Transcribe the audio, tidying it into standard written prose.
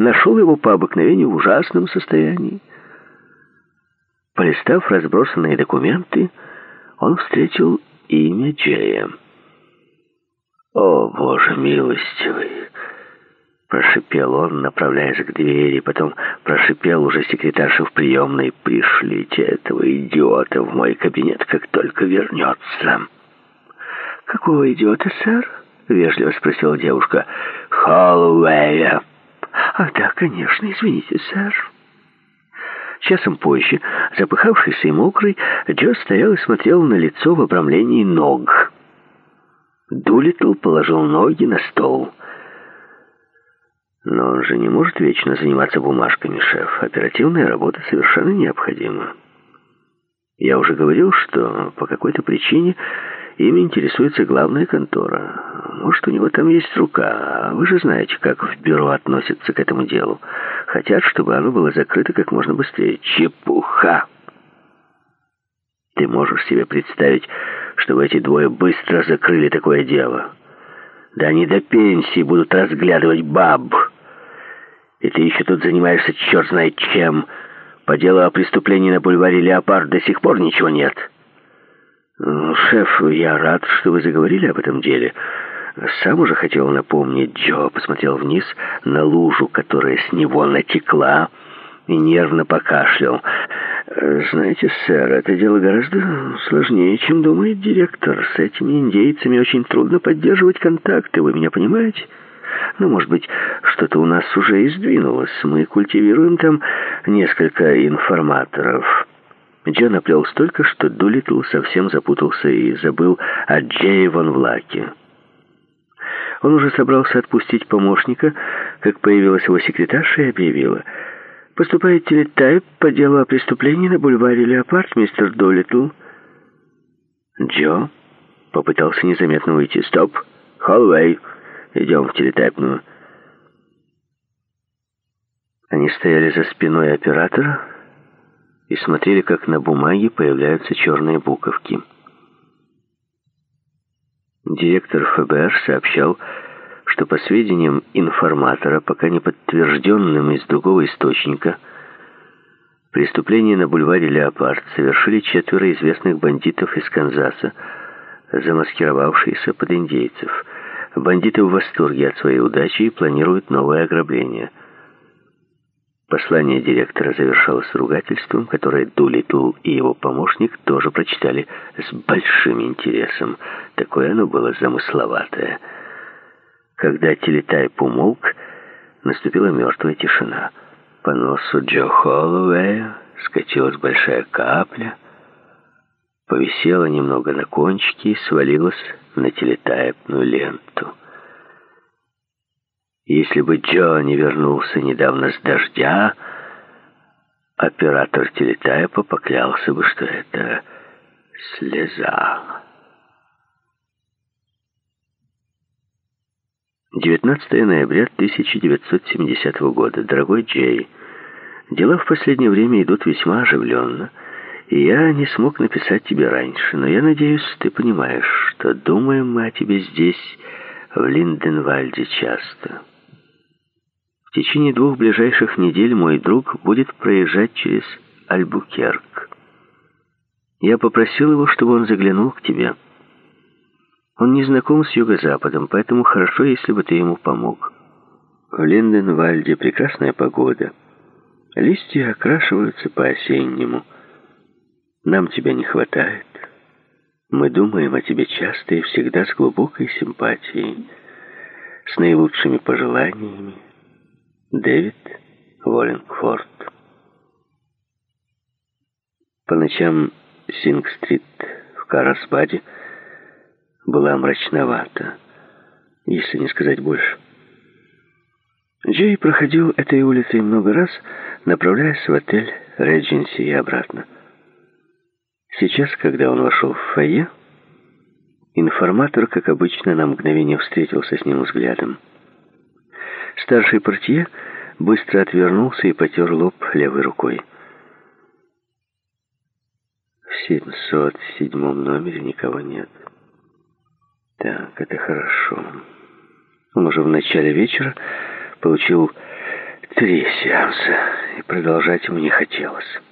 нашел его по обыкновению в ужасном состоянии. Полистав разбросанные документы, он встретил имя Джея. «О, Боже милостивый!» — прошипел он, направляясь к двери, потом прошипел уже секретарше в приемной: «Пришлите этого идиота в мой кабинет, как только вернется». «Какого идиота, сэр?» — вежливо спросила девушка. «Холлоуэя». «Ах, да, конечно, извините, сэр». Часом позже, запыхавшийся и мокрый, Джо стоял и смотрел на лицо в обрамлении ног. Дулиттл положил ноги на стол. «Но он же не может вечно заниматься бумажками, шеф. Оперативная работа совершенно необходима. Я уже говорил, что по какой-то причине ими интересуется главная контора. Может, у него там есть рука. А вы же знаете, как в бюро относятся к этому делу. Хотят, чтобы оно было закрыто как можно быстрее». «Чепуха! Ты можешь себе представить, чтобы эти двое быстро закрыли такое дело? Да они до пенсии будут разглядывать баб. И ты еще тут занимаешься черт знает чем. По делу о преступлении на бульваре Леопард до сих пор ничего нет». «Шеф, я рад, что вы заговорили об этом деле. Сам уже хотел напомнить». Джо посмотрел вниз на лужу, которая с него натекла, и нервно покашлял. «Знаете, сэр, это дело гораздо сложнее, чем думает директор. С этими индейцами очень трудно поддерживать контакты, вы меня понимаете? Ну, может быть, что-то у нас уже и сдвинулось. Мы культивируем там несколько информаторов». Джо наплел столько, что Дулиттл совсем запутался и забыл о Джее Ван Влаке. Он уже собрался отпустить помощника, как появилась его секретарша и объявила: «Поступает телетайп по делу о преступлении на бульваре Леопард, мистер Дулиттл». Джо попытался незаметно уйти. «Стоп! Холлоуэй! Идем в телетайпную». Они стояли за спиной оператора и смотрели, как на бумаге появляются черные буковки. Директор ФБР сообщал, что по сведениям информатора, пока не подтвержденным из другого источника, преступление на бульваре Леопард совершили 4 известных бандитов из Канзаса, замаскировавшиеся под индейцев. Бандиты в восторге от своей удачи и планируют новое ограбление. Послание директора завершалось ругательством, которое Дулиттл и его помощник тоже прочитали с большим интересом. Такое оно было замысловатое. Когда телетайп умолк, наступила мертвая тишина. По носу Джо Холлоуэя скатилась большая капля, повисела немного на кончике и свалилась на телетайпную ленту. Если бы Джо не вернулся недавно с дождя, оператор телетайпа поклялся бы, что это слеза. 19 ноября 1970 года. Дорогой Джей, дела в последнее время идут весьма оживленно, и я не смог написать тебе раньше, но я надеюсь, ты понимаешь, что думаем мы о тебе здесь, в Линденвальде, часто. В течение 2 ближайших недель мой друг будет проезжать через Альбукерк. Я попросил его, чтобы он заглянул к тебе. Он не знаком с юго-западом, поэтому хорошо, если бы ты ему помог. В Линденвальде прекрасная погода. Листья окрашиваются по-осеннему. Нам тебя не хватает. Мы думаем о тебе часто и всегда с глубокой симпатией. С наилучшими пожеланиями. Дэвид Уоллингфорд. По ночам Синг-стрит в Карлсбаде была мрачновата, если не сказать больше. Джей проходил этой улицей много раз, направляясь в отель Редженси и обратно. Сейчас, когда он вошел в фойе, информатор, как обычно, на мгновение встретился с ним взглядом. Старший портье быстро отвернулся и потер лоб левой рукой. В 707 номере никого нет. Так, это хорошо. Он уже в начале вечера получил 3 сеанса, и продолжать ему не хотелось.